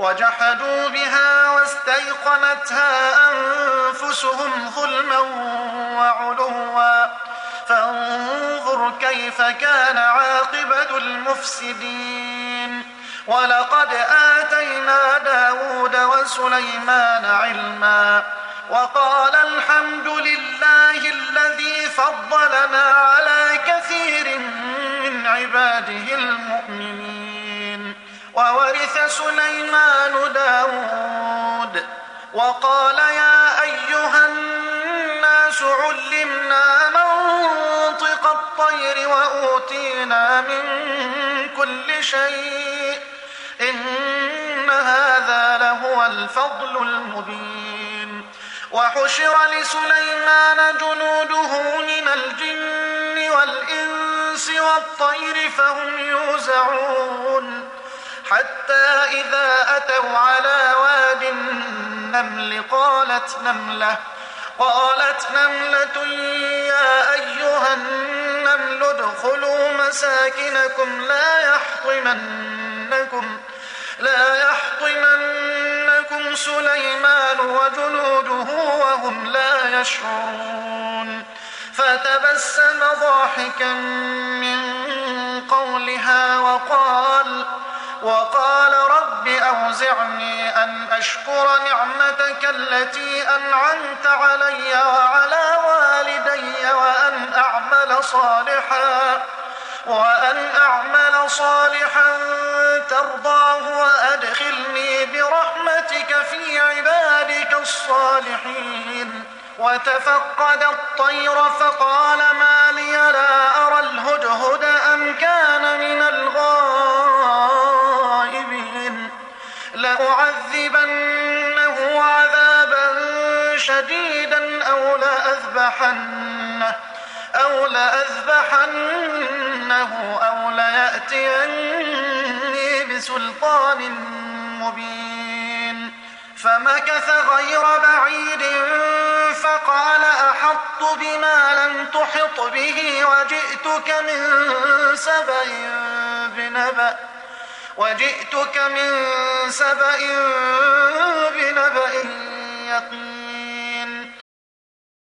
وجحدوا بها واستيقنتها أنفسهم ظلما وعلوا فانظر كيف كان عاقبة المفسدين. ولقد آتينا داود وسليمان علما وقال الحمد لله الذي فضلنا على كثير من عباده المؤمنين. وورث سليمان داود وقال يا أيها الناس علمنا منطق الطير وأوتينا من كل شيء إن هذا لهو الفضل المبين. وحشر لسليمان جنوده من الجن والإنس والطير فهم يوزعون حتى إذا أتوا على واد النمل قالت نملة يا أيها النمل ادخلوا مساكنكم لا يحطمنكم سليمان وجنوده وهم لا يشعرون. فتبسم ضاحكا من قولها وقال رب أوزعني أن أشكر نعمتك التي أنعمت علي وعلى والدي وأن أعمل صالحا ترضاه وأدخلني برحمتك في عبادك الصالحين. وتفقد الطير فقال ما لي لا أرى الهدهد أم كان من الغائبين لأعذبنه عذابا شديدا أو لأذبحنه أو ليأتيني بسلطان مبين. فمكث غير بعيد فقال أحطت بما لم تحط به وجئتك من سبأ بنبأ يقين.